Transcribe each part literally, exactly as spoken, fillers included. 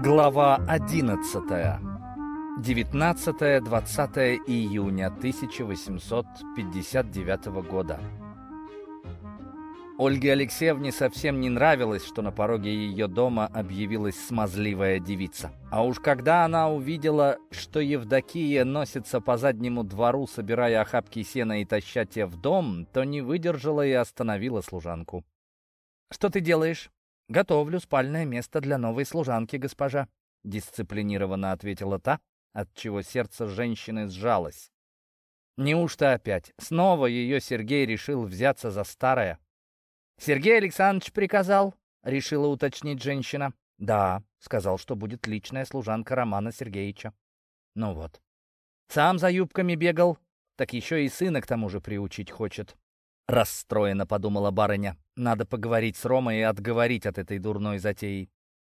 Глава одиннадцатая. девятнадцатое-двадцатое июня тысяча восемьсот пятьдесят девятого года. Ольге Алексеевне совсем не нравилось, что на пороге ее дома объявилась смазливая девица. А уж когда она увидела, что Евдокия носится по заднему двору, собирая охапки сена и таща те в дом, то не выдержала и остановила служанку. «Что ты делаешь?» «Готовлю спальное место для новой служанки, госпожа», — дисциплинированно ответила та, отчего сердце женщины сжалось. Неужто опять? Снова ее Сергей решил взяться за старое? «Сергей Александрович приказал?» — решила уточнить женщина. «Да», — сказал, что будет личная служанка Романа Сергеевича. «Ну вот. Сам за юбками бегал, так еще и сына к тому же приучить хочет». Расстроенно подумала барыня. Надо поговорить с Ромой и отговорить от этой дурной затеи.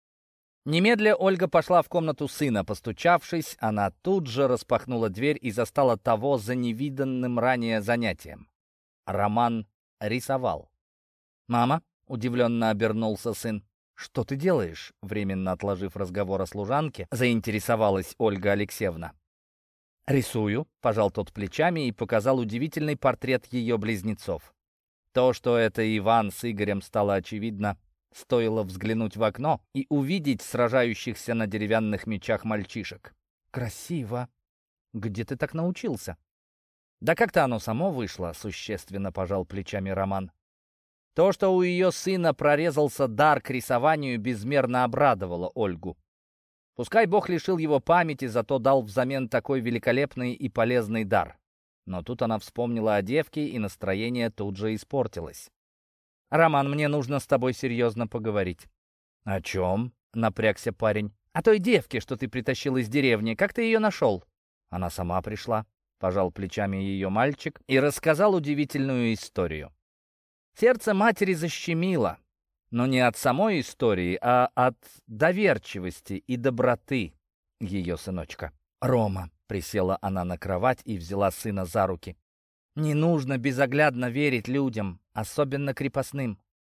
Немедля Ольга пошла в комнату сына. Постучавшись, она тут же распахнула дверь и застала того за невиданным ранее занятием. Роман рисовал. «Мама?» — удивленно обернулся сын. «Что ты делаешь?» — временно отложив разговор о служанке, заинтересовалась Ольга Алексеевна. «Рисую», — пожал тот плечами и показал удивительный портрет ее близнецов. То, что это Иван с Игорем, стало очевидно, стоило взглянуть в окно и увидеть сражающихся на деревянных мечах мальчишек. «Красиво! Где ты так научился?» «Да как-то оно само вышло», — существенно пожал плечами Роман. То, что у ее сына прорезался дар к рисованию, безмерно обрадовало Ольгу. Пускай Бог лишил его памяти, зато дал взамен такой великолепный и полезный дар. Но тут она вспомнила о девке, и настроение тут же испортилось. «Роман, мне нужно с тобой серьезно поговорить». «О чем?» — напрягся парень. «О той девке, что ты притащил из деревни. Как ты ее нашел?» «Она сама пришла», — пожал плечами ее мальчик и рассказал удивительную историю. Сердце матери защемило, но не от самой истории, а от доверчивости и доброты ее сыночка. «Рома», — присела она на кровать и взяла сына за руки, — «не нужно безоглядно верить людям, особенно крепостным.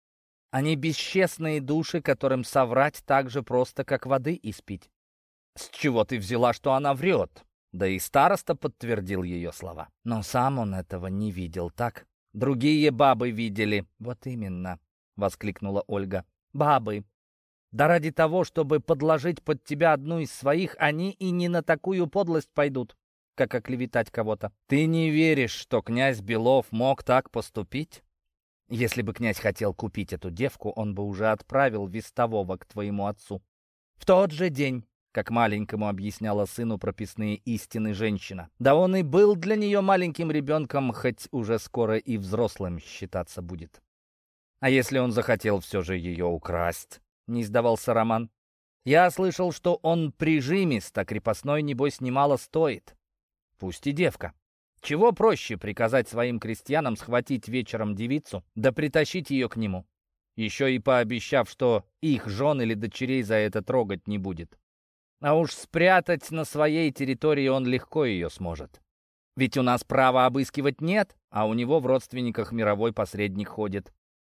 Они бесчестные души, которым соврать так же просто, как воды испить». «С чего ты взяла, что она врет?» Да и староста подтвердил ее слова. Но сам он этого не видел, так? Другие бабы видели. «Вот именно», — воскликнула Ольга. «Бабы. Да ради того, чтобы подложить под тебя одну из своих, они и не на такую подлость пойдут, как оклеветать кого-то. Ты не веришь, что князь Белов мог так поступить? Если бы князь хотел купить эту девку, он бы уже отправил вестового к твоему отцу. В тот же день», — как маленькому объясняла сыну прописные истины женщина. Да он и был для нее маленьким ребенком, хоть уже скоро и взрослым считаться будет. «А если он захотел все же ее украсть?» — не сдавался Роман. «Я слышал, что он прижимист, а крепостной, небось, немало стоит. Пусть и девка. Чего проще приказать своим крестьянам схватить вечером девицу, да притащить ее к нему, еще и пообещав, что их жен или дочерей за это трогать не будет. А уж спрятать на своей территории он легко ее сможет. Ведь у нас права обыскивать нет, а у него в родственниках мировой посредник ходит.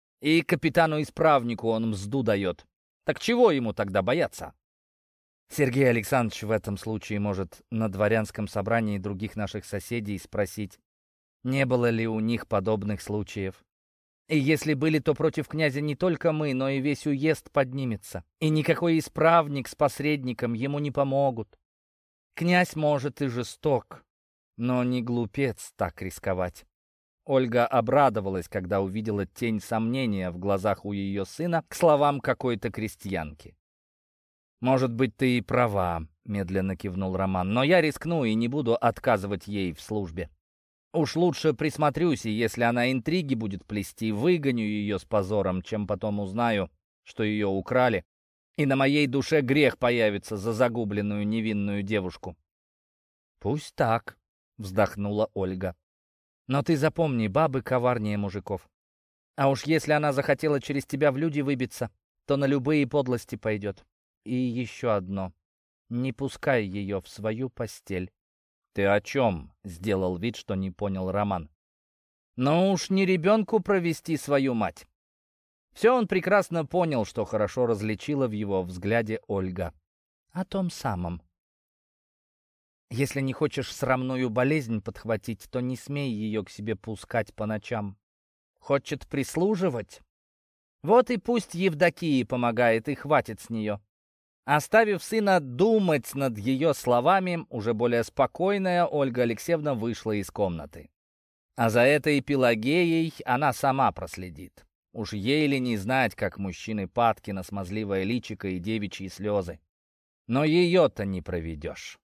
И капитану-исправнику он мзду дает. Так чего ему тогда бояться?» Сергей Александрович в этом случае может на дворянском собрании других наших соседей спросить, не было ли у них подобных случаев. И если были, то против князя не только мы, но и весь уезд поднимется. И никакой исправник с посредником ему не помогут. Князь, может, и жесток, но не глупец так рисковать». Ольга обрадовалась, когда увидела тень сомнения в глазах у ее сына к словам какой-то крестьянки. «Может быть, ты и права», — медленно кивнул Роман, «но я рискну и не буду отказывать ей в службе. Уж лучше присмотрюсь, и если она интриги будет плести, выгоню ее с позором, чем потом узнаю, что ее украли, и на моей душе грех появится за загубленную невинную девушку». «Пусть так», — вздохнула Ольга. «Но ты запомни, бабы коварнее мужиков. А уж если она захотела через тебя в люди выбиться, то на любые подлости пойдет. И еще одно. Не пускай ее в свою постель». «Ты о чем?» — сделал вид, что не понял Роман. «Ну уж не ребенку провести свою мать». Все он прекрасно понял, что хорошо различила в его взгляде Ольга. «О том самом. Если не хочешь срамную болезнь подхватить, то не смей ее к себе пускать по ночам. Хочет прислуживать? Вот и пусть Евдокии помогает, и хватит с нее». Оставив сына думать над ее словами, уже более спокойная Ольга Алексеевна вышла из комнаты. А за этой Пелагеей она сама проследит. Уж ей ли не знать, как мужчины падки на смазливое личико и девичьи слезы. Но ее-то не проведешь.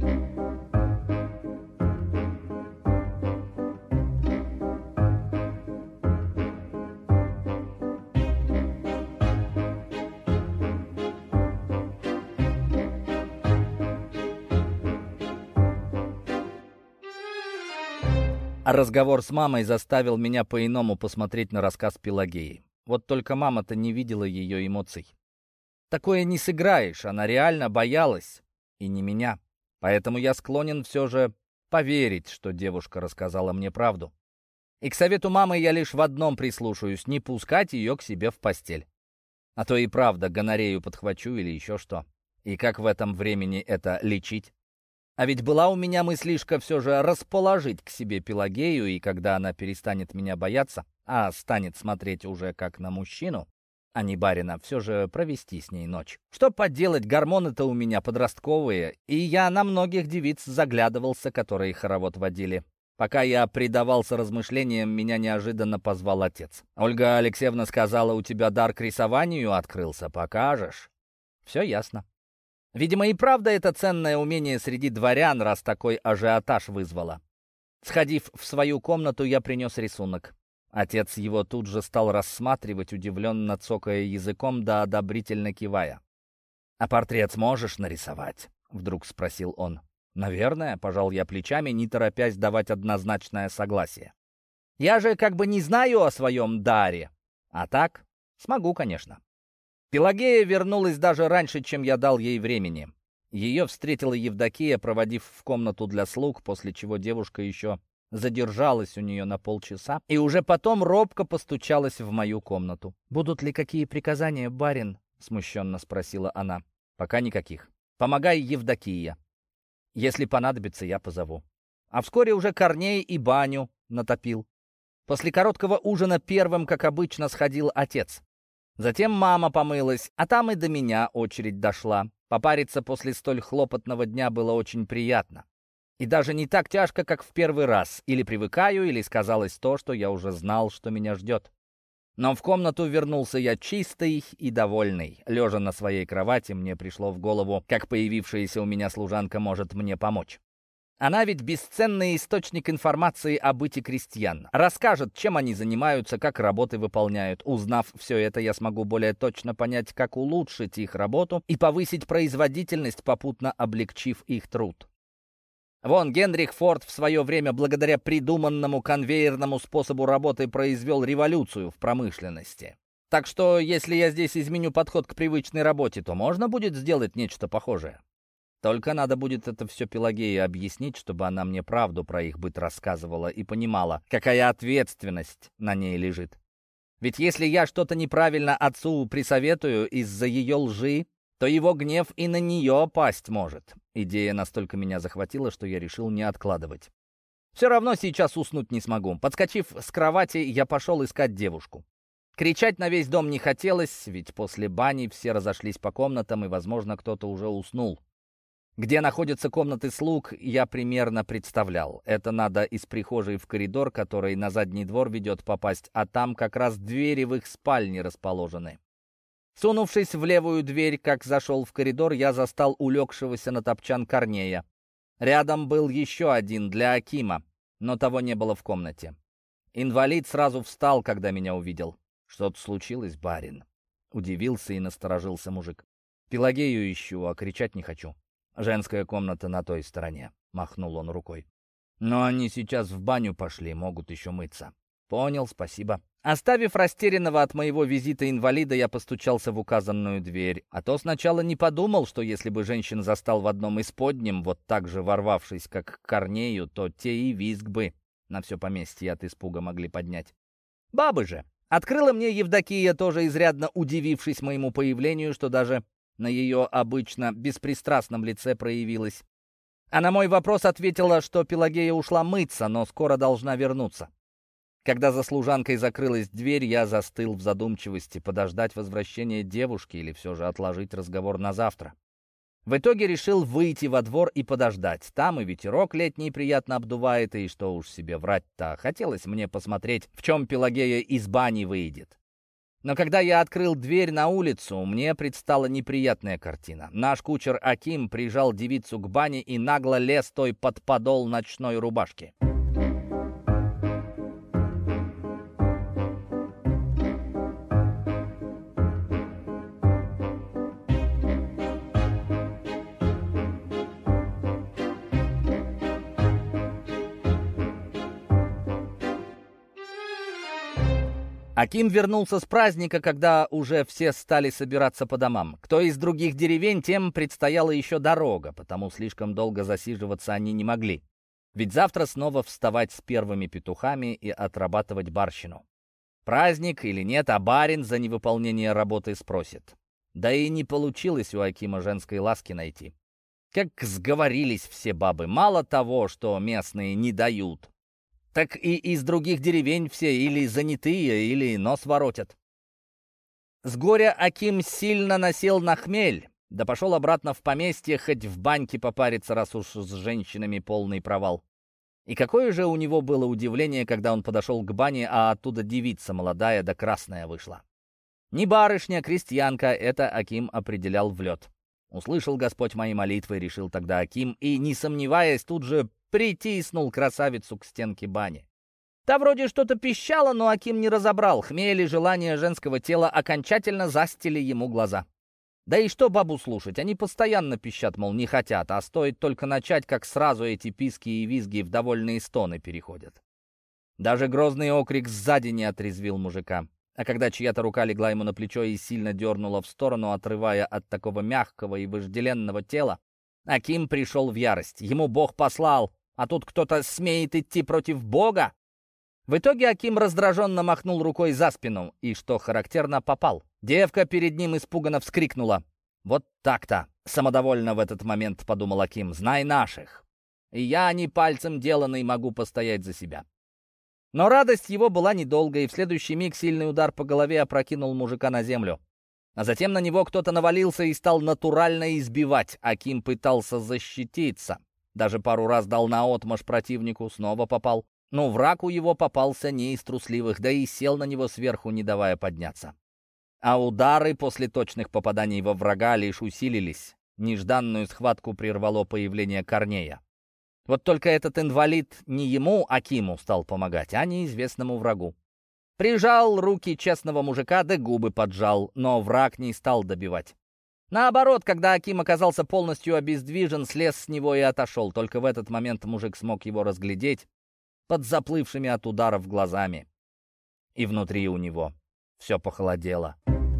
А разговор с мамой заставил меня по-иному посмотреть на рассказ Пелагеи. Вот только мама-то не видела ее эмоций. Такое не сыграешь, она реально боялась. И не меня. Поэтому я склонен все же поверить, что девушка рассказала мне правду. И к совету мамы я лишь в одном прислушаюсь — не пускать ее к себе в постель. А то и правда гонорею подхвачу или еще что. И как в этом времени это лечить? А ведь была у меня мыслишка все же расположить к себе Пелагею, и когда она перестанет меня бояться, а станет смотреть уже как на мужчину, а не барина, все же провести с ней ночь. Что поделать, гормоны-то у меня подростковые, и я на многих девиц заглядывался, которые хоровод водили. Пока я предавался размышлениям, меня неожиданно позвал отец. «Ольга Алексеевна сказала, у тебя дар к рисованию открылся, покажешь?» Все ясно. Видимо, и правда это ценное умение среди дворян, раз такой ажиотаж вызвало. Сходив в свою комнату, я принес рисунок. Отец его тут же стал рассматривать, удивленно цокая языком да одобрительно кивая. «А портрет сможешь нарисовать?» — вдруг спросил он. «Наверное», — пожал я плечами, не торопясь давать однозначное согласие. «Я же как бы не знаю о своем даре. А так, смогу, конечно». Пелагея вернулась даже раньше, чем я дал ей времени. Ее встретила Евдокия, проводив в комнату для слуг, после чего девушка еще задержалась у нее на полчаса и уже потом робко постучалась в мою комнату. «Будут ли какие приказания, барин?» — смущенно спросила она. «Пока никаких. Помогай, Евдокия. Если понадобится, я позову». А вскоре уже Корней и баню натопил. После короткого ужина первым, как обычно, сходил отец. Затем мама помылась, а там и до меня очередь дошла. Попариться после столь хлопотного дня было очень приятно. И даже не так тяжко, как в первый раз. Или привыкаю, или сказалось то, что я уже знал, что меня ждет. Но в комнату вернулся я чистый и довольный. Лежа на своей кровати, мне пришло в голову, как появившаяся у меня служанка может мне помочь. Она ведь бесценный источник информации о быте крестьян. Расскажет, чем они занимаются, как работы выполняют. Узнав все это, я смогу более точно понять, как улучшить их работу и повысить производительность, попутно облегчив их труд. Вон, Генрих Форд в свое время благодаря придуманному конвейерному способу работы произвел революцию в промышленности. Так что, если я здесь изменю подход к привычной работе, то можно будет сделать нечто похожее. Только надо будет это все Пелагее объяснить, чтобы она мне правду про их быт рассказывала и понимала, какая ответственность на ней лежит. Ведь если я что-то неправильно отцу присоветую из-за ее лжи, то его гнев и на нее пасть может. Идея настолько меня захватила, что я решил не откладывать. Все равно сейчас уснуть не смогу. Подскочив с кровати, я пошел искать девушку. Кричать на весь дом не хотелось, ведь после бани все разошлись по комнатам, и, возможно, кто-то уже уснул. Где находятся комнаты слуг, я примерно представлял. Это надо из прихожей в коридор, который на задний двор ведет, попасть, а там как раз двери в их спальни расположены. Сунувшись в левую дверь, как зашел в коридор, я застал улегшегося на топчан Корнея. Рядом был еще один для Акима, но того не было в комнате. Инвалид сразу встал, когда меня увидел. «Что-то случилось, барин?» Удивился и насторожился мужик. «Пелагею ищу, а кричать не хочу. Женская комната на той стороне», — махнул он рукой. «Но они сейчас в баню пошли, могут еще мыться». «Понял, спасибо». Оставив растерянного от моего визита инвалида, я постучался в указанную дверь. А то сначала не подумал, что если бы женщин застал в одном из подним, вот так же ворвавшись, как к Корнею, то те и визг бы на все поместье от испуга могли поднять. Бабы же. Открыла мне Евдокия, тоже изрядно удивившись моему появлению, что даже на ее обычно беспристрастном лице проявилась. А на мой вопрос ответила, что Пелагея ушла мыться, но скоро должна вернуться. Когда за служанкой закрылась дверь, я застыл в задумчивости, подождать возвращения девушки или все же отложить разговор на завтра. В итоге решил выйти во двор и подождать. Там и ветерок летний приятно обдувает, и что уж себе врать-то. Хотелось мне посмотреть, в чем Пелагея из бани выйдет. Но когда я открыл дверь на улицу, мне предстала неприятная картина. Наш кучер Аким прижал девицу к бане и нагло лез той под подол ночной рубашки. Аким вернулся с праздника, когда уже все стали собираться по домам. Кто из других деревень, тем предстояла еще дорога, потому слишком долго засиживаться они не могли. Ведь завтра снова вставать с первыми петухами и отрабатывать барщину. Праздник или нет, а барин за невыполнение работы спросит. Да и не получилось у Акима женской ласки найти. Как сговорились все бабы, мало того, что местные не дают, так и из других деревень все или занятые, или нос воротят. С горя Аким сильно насел на хмель, да пошел обратно в поместье, хоть в баньке попариться, раз уж с женщинами полный провал. И какое же у него было удивление, когда он подошел к бане, а оттуда девица молодая да красная вышла. Не барышня, крестьянка, это Аким определял в лед. Услышал Господь мои молитвы, решил тогда Аким, и, не сомневаясь, тут же притиснул красавицу к стенке бани. Та вроде что-то пищала, но Аким не разобрал. Хмель и желание женского тела окончательно застили ему глаза. Да и что бабу слушать? Они постоянно пищат, мол, не хотят, а стоит только начать, как сразу эти писки и визги в довольные стоны переходят. Даже грозный окрик сзади не отрезвил мужика. А когда чья-то рука легла ему на плечо и сильно дернула в сторону, отрывая от такого мягкого и вожделенного тела, Аким пришел в ярость. Ему Бог послал, а тут кто-то смеет идти против Бога? В итоге Аким раздраженно махнул рукой за спину и, что характерно, попал. Девка перед ним испуганно вскрикнула. «Вот так-то!» — самодовольно в этот момент подумал Аким. «Знай наших! И я не пальцем деланный могу постоять за себя». Но радость его была недолгой, и в следующий миг сильный удар по голове опрокинул мужика на землю. А затем на него кто-то навалился и стал натурально избивать. Аким пытался защититься. Даже пару раз дал наотмашь противнику, снова попал. Но враг у его попался не из трусливых, да и сел на него сверху, не давая подняться. А удары после точных попаданий во врага лишь усилились. Нежданную схватку прервало появление Корнея. Вот только этот инвалид не ему, Акиму, стал помогать, а неизвестному врагу. Прижал руки честного мужика, да губы поджал, но враг не стал добивать. Наоборот, когда Аким оказался полностью обездвижен, слез с него и отошел. Только в этот момент мужик смог его разглядеть под заплывшими от ударов глазами. И внутри у него все похолодело.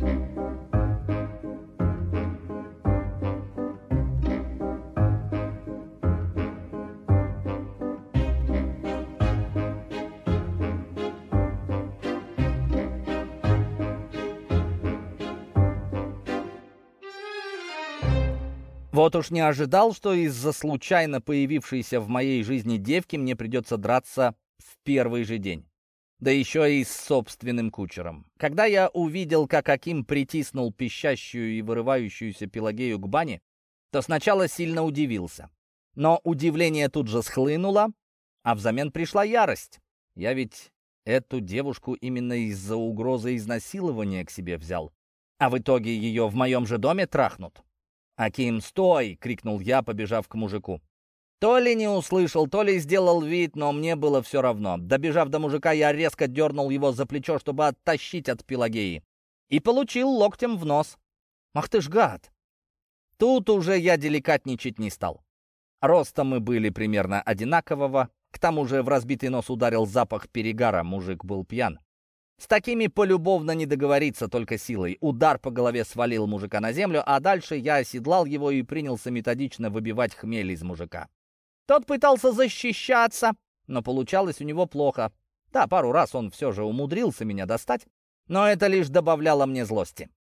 Вот уж не ожидал, что из-за случайно появившейся в моей жизни девки мне придется драться в первый же день. Да еще и с собственным кучером. Когда я увидел, как Аким притиснул пищащую и вырывающуюся Пелагею к бане, то сначала сильно удивился. Но удивление тут же схлынуло, а взамен пришла ярость. Я ведь эту девушку именно из-за угрозы изнасилования к себе взял. А в итоге ее в моем же доме трахнут. «Аким, стой!» — крикнул я, побежав к мужику. То ли не услышал, то ли сделал вид, но мне было все равно. Добежав до мужика, я резко дернул его за плечо, чтобы оттащить от Пелагеи. И получил локтем в нос. «Ах ты ж гад!» Тут уже я деликатничать не стал. Ростом мы были примерно одинакового. К тому же в разбитый нос ударил запах перегара, мужик был пьян. С такими полюбовно не договориться, только силой. Удар по голове свалил мужика на землю, а дальше я оседлал его и принялся методично выбивать хмель из мужика. Тот пытался защищаться, но получалось у него плохо. Да, пару раз он все же умудрился меня достать, но это лишь добавляло мне злости.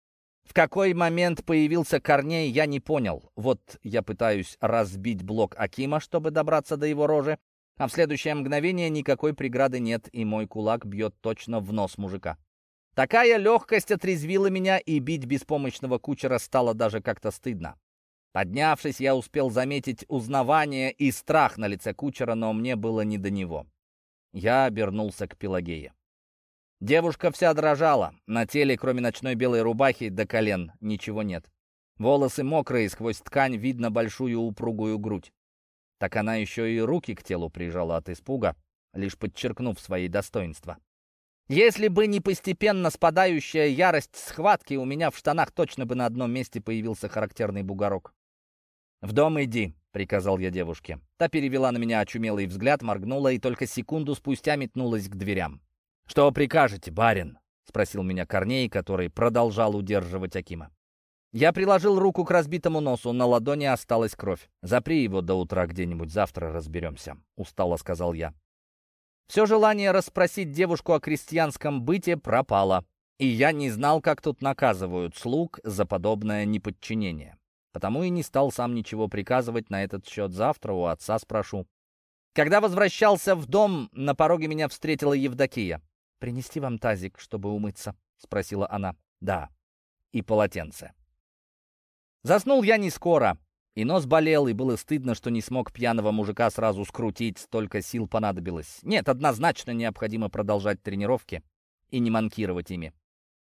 В какой момент появился Корней, я не понял. Вот я пытаюсь разбить блок Акима, чтобы добраться до его рожи, а в следующее мгновение никакой преграды нет, и мой кулак бьет точно в нос мужика. Такая легкость отрезвила меня, и бить беспомощного кучера стало даже как-то стыдно. Поднявшись, я успел заметить узнавание и страх на лице кучера, но мне было не до него. Я обернулся к Пелагее. Девушка вся дрожала. На теле, кроме ночной белой рубахи до колен, ничего нет. Волосы мокрые, сквозь ткань видно большую упругую грудь. Так она еще и руки к телу прижала от испуга, лишь подчеркнув свои достоинства. Если бы не постепенно спадающая ярость схватки, у меня в штанах точно бы на одном месте появился характерный бугорок. «В дом иди», — приказал я девушке. Та перевела на меня очумелый взгляд, моргнула и только секунду спустя метнулась к дверям. «Что прикажете, барин?» — спросил меня Корней, который продолжал удерживать Акима. Я приложил руку к разбитому носу, на ладони осталась кровь. «Запри его до утра где-нибудь, завтра разберемся», — устало сказал я. Все желание расспросить девушку о крестьянском быте пропало, и я не знал, как тут наказывают слуг за подобное неподчинение. Потому и не стал сам ничего приказывать на этот счет. Завтра у отца спрошу. Когда возвращался в дом, на пороге меня встретила Евдокия. «Принести вам тазик, чтобы умыться?» — спросила она. «Да, и полотенце». Заснул я не скоро, и нос болел, и было стыдно, что не смог пьяного мужика сразу скрутить, столько сил понадобилось. Нет, однозначно необходимо продолжать тренировки и не манкировать ими.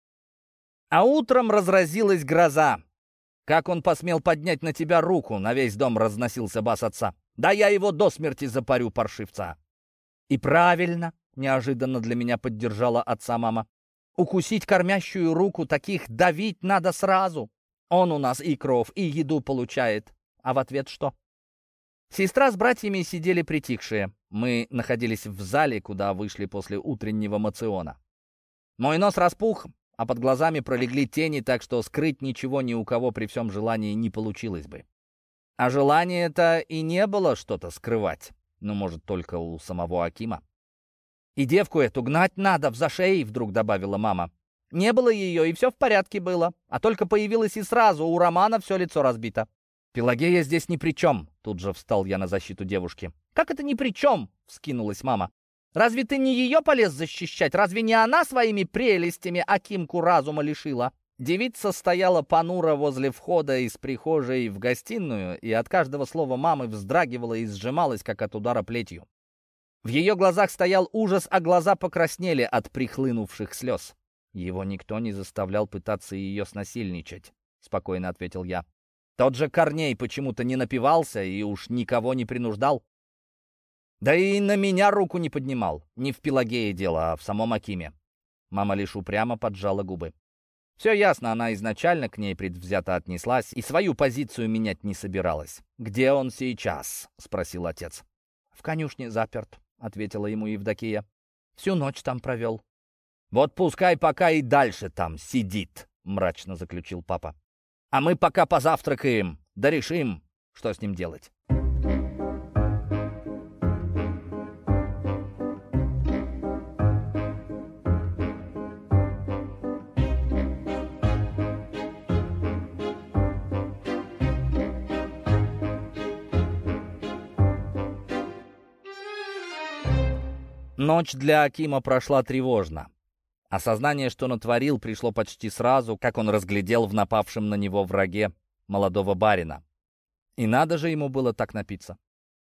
А утром разразилась гроза. «Как он посмел поднять на тебя руку?» — на весь дом разносился бас отца. «Да я его до смерти запарю, паршивца!» «И правильно!» — неожиданно для меня поддержала отца мама. «Укусить кормящую руку, таких давить надо сразу. Он у нас и кров, и еду получает. А в ответ что?» Сестра с братьями сидели притихшие. Мы находились в зале, куда вышли после утреннего моциона. Мой нос распух, а под глазами пролегли тени, так что скрыть ничего ни у кого при всем желании не получилось бы. А желания-то и не было что-то скрывать. Ну, может, только у самого Акима. «И девку эту гнать надо в зашей», — вдруг добавила мама. «Не было ее, и все в порядке было. А только появилась и сразу, у Романа все лицо разбито». «Пелагея здесь ни при чем», — тут же встал я на защиту девушки. «Как это ни при чем?» — вскинулась мама. «Разве ты не ее полез защищать? Разве не она своими прелестями Акимку разума лишила?» Девица стояла понуро возле входа из прихожей в гостиную, и от каждого слова мамы вздрагивала и сжималась, как от удара плетью. В ее глазах стоял ужас, а глаза покраснели от прихлынувших слез. «Его никто не заставлял пытаться ее снасильничать», — спокойно ответил я. «Тот же Корней почему-то не напивался и уж никого не принуждал. Да и на меня руку не поднимал. Не в Пелагее дело, а в самом Акиме». Мама лишь упрямо поджала губы. Все ясно, она изначально к ней предвзято отнеслась и свою позицию менять не собиралась. «Где он сейчас?» — спросил отец. «В конюшне заперт», — ответила ему Евдокия. «Всю ночь там провел». «Вот пускай пока и дальше там сидит», — мрачно заключил папа. «А мы пока позавтракаем, да решим, что с ним делать». Ночь для Акима прошла тревожно. Осознание, что натворил, пришло почти сразу, как он разглядел в напавшем на него враге молодого барина. И надо же ему было так напиться.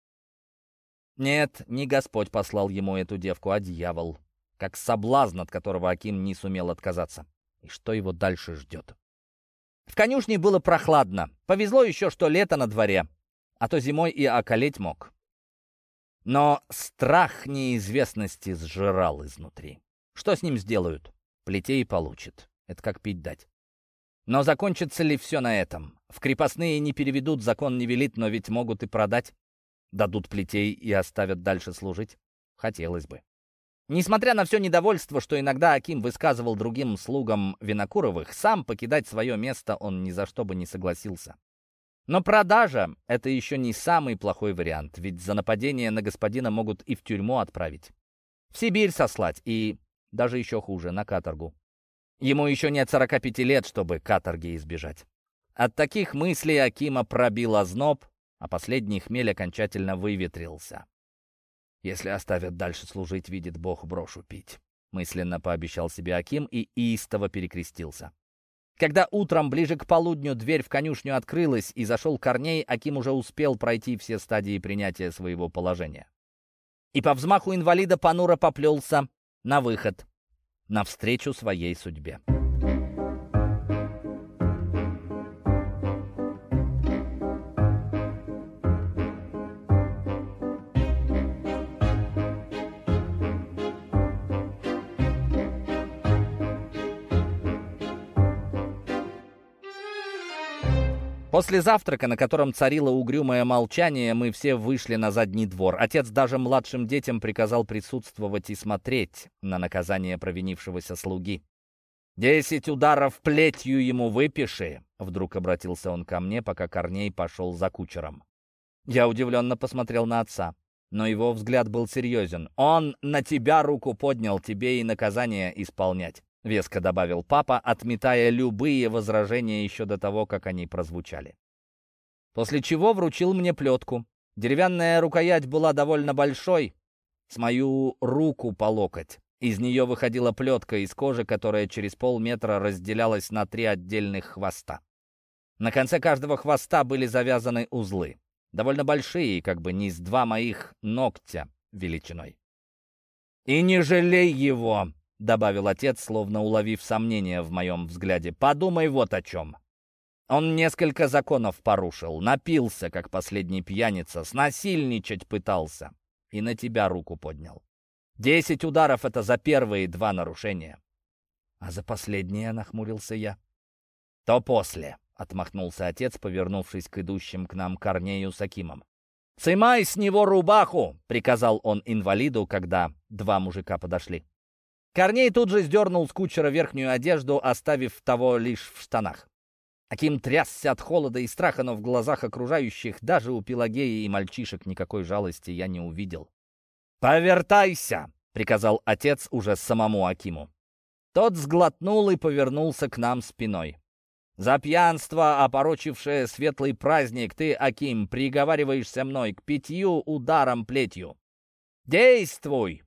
Нет, не Господь послал ему эту девку, а дьявол, как соблазн, от которого Аким не сумел отказаться. И что его дальше ждет? В конюшне было прохладно. Повезло еще, что лето на дворе, а то зимой и околеть мог. Но страх неизвестности сжирал изнутри. Что с ним сделают? Плетей получит. Это как пить дать. Но закончится ли все на этом? В крепостные не переведут, закон не велит, но ведь могут и продать. Дадут плетей и оставят дальше служить. Хотелось бы. Несмотря на все недовольство, что иногда Аким высказывал другим слугам Винокуровых, сам покидать свое место он ни за что бы не согласился. Но продажа — это еще не самый плохой вариант, ведь за нападение на господина могут и в тюрьму отправить. В Сибирь сослать, и даже еще хуже, на каторгу. Ему еще нет сорока пяти лет, чтобы каторги избежать. От таких мыслей Акима пробил озноб, а последний хмель окончательно выветрился. «Если оставят дальше служить, видит Бог, брошу пить», — мысленно пообещал себе Аким и истово перекрестился. Когда утром, ближе к полудню, дверь в конюшню открылась и зашел Корней, Аким уже успел пройти все стадии принятия своего положения. И по взмаху инвалида понуро поплелся на выход, навстречу своей судьбе. После завтрака, на котором царило угрюмое молчание, мы все вышли на задний двор. Отец даже младшим детям приказал присутствовать и смотреть на наказание провинившегося слуги. «Десять ударов плетью ему выпиши!» — вдруг обратился он ко мне, пока Корней пошел за кучером. Я удивленно посмотрел на отца, но его взгляд был серьезен. «Он на тебя руку поднял, тебе и наказание исполнять», — веско добавил папа, отметая любые возражения еще до того, как они прозвучали. После чего вручил мне плетку. Деревянная рукоять была довольно большой, с мою руку по локоть. Из нее выходила плетка из кожи, которая через полметра разделялась на три отдельных хвоста. На конце каждого хвоста были завязаны узлы, довольно большие, как бы не с два моих ногтя величиной. «И не жалей его!» — добавил отец, словно уловив сомнение в моем взгляде. «Подумай вот о чем. Он несколько законов порушил, напился, как последний пьяница, снасильничать пытался и на тебя руку поднял. Десять ударов — это за первые два нарушения». «А за последнее?» — нахмурился я. «То после», — отмахнулся отец, повернувшись к идущим к нам Корнею с Акимом. «Сымай с него рубаху!» — приказал он инвалиду, когда два мужика подошли. Корней тут же сдернул с кучера верхнюю одежду, оставив того лишь в штанах. Аким трясся от холода и страха, но в глазах окружающих, даже у Пелагеи и мальчишек, никакой жалости я не увидел. «Повертайся!» — приказал отец уже самому Акиму. Тот сглотнул и повернулся к нам спиной. «За пьянство, опорочившее светлый праздник, ты, Аким, приговариваешься мной к пятью ударам плетью. Действуй!»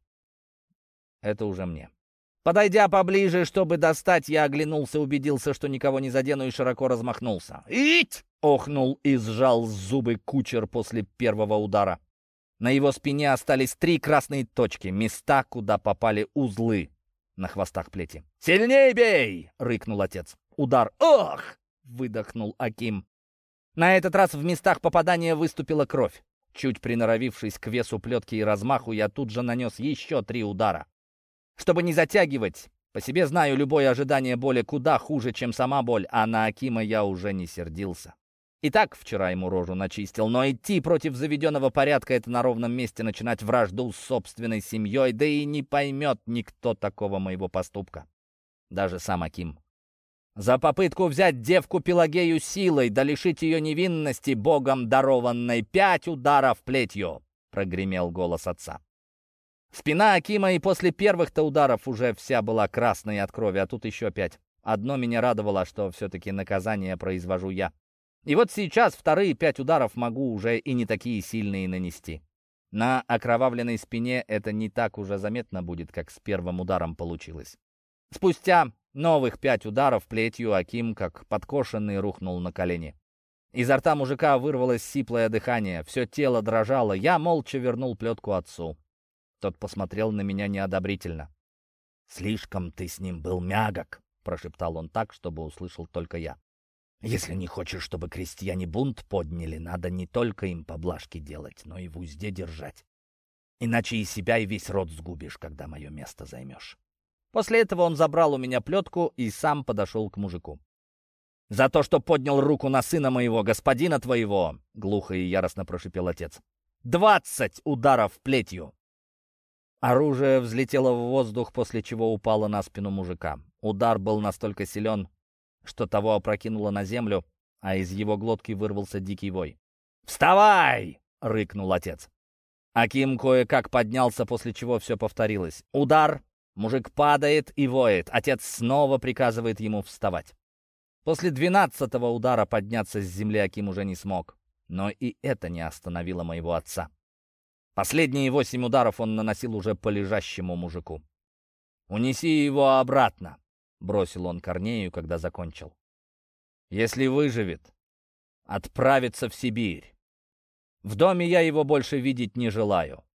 Это уже мне. Подойдя поближе, чтобы достать, я оглянулся, убедился, что никого не задену, и широко размахнулся. «Ить!» — охнул и сжал зубы кучер после первого удара. На его спине остались три красные точки, места, куда попали узлы на хвостах плети. «Сильней бей!» — рыкнул отец. Удар. «Ох!» — выдохнул Аким. На этот раз в местах попадания выступила кровь. Чуть приноровившись к весу плетки и размаху, я тут же нанес еще три удара. Чтобы не затягивать, по себе знаю, любое ожидание боли куда хуже, чем сама боль, а на Акима я уже не сердился. И так вчера ему рожу начистил, но идти против заведенного порядка — это на ровном месте начинать вражду с собственной семьей, да и не поймет никто такого моего поступка. Даже сам Аким. За попытку взять девку Пелагею силой, да лишить ее невинности, богом дарованной, пять ударов плетью, — прогремел голос отца. Спина Акима и после первых-то ударов уже вся была красной от крови, а тут еще пять. Одно меня радовало, что все-таки наказание произвожу я. И вот сейчас вторые пять ударов могу уже и не такие сильные нанести. На окровавленной спине это не так уже заметно будет, как с первым ударом получилось. Спустя новых пять ударов плетью Аким, как подкошенный, рухнул на колени. Изо рта мужика вырвалось сиплое дыхание, все тело дрожало. Я молча вернул плетку отцу. Тот посмотрел на меня неодобрительно. «Слишком ты с ним был мягок», — прошептал он так, чтобы услышал только я. «Если не хочешь, чтобы крестьяне бунт подняли, надо не только им поблажки делать, но и в узде держать. Иначе и себя, и весь род сгубишь, когда мое место займешь». После этого он забрал у меня плетку и сам подошел к мужику. «За то, что поднял руку на сына моего, господина твоего!» — глухо и яростно прошипел отец. «Двадцать ударов плетью!» Оружие взлетело в воздух, после чего упало на спину мужика. Удар был настолько силен, что того опрокинуло на землю, а из его глотки вырвался дикий вой. «Вставай!» — рыкнул отец. Аким кое-как поднялся, после чего все повторилось. Удар, Мужик падает и воет. Отец снова приказывает ему вставать. После двенадцатого удара подняться с земли Аким уже не смог. Но и это не остановило моего отца. Последние восемь ударов он наносил уже по лежащему мужику. «Унеси его обратно», — бросил он Корнею, когда закончил. «Если выживет, отправится в Сибирь. В доме я его больше видеть не желаю».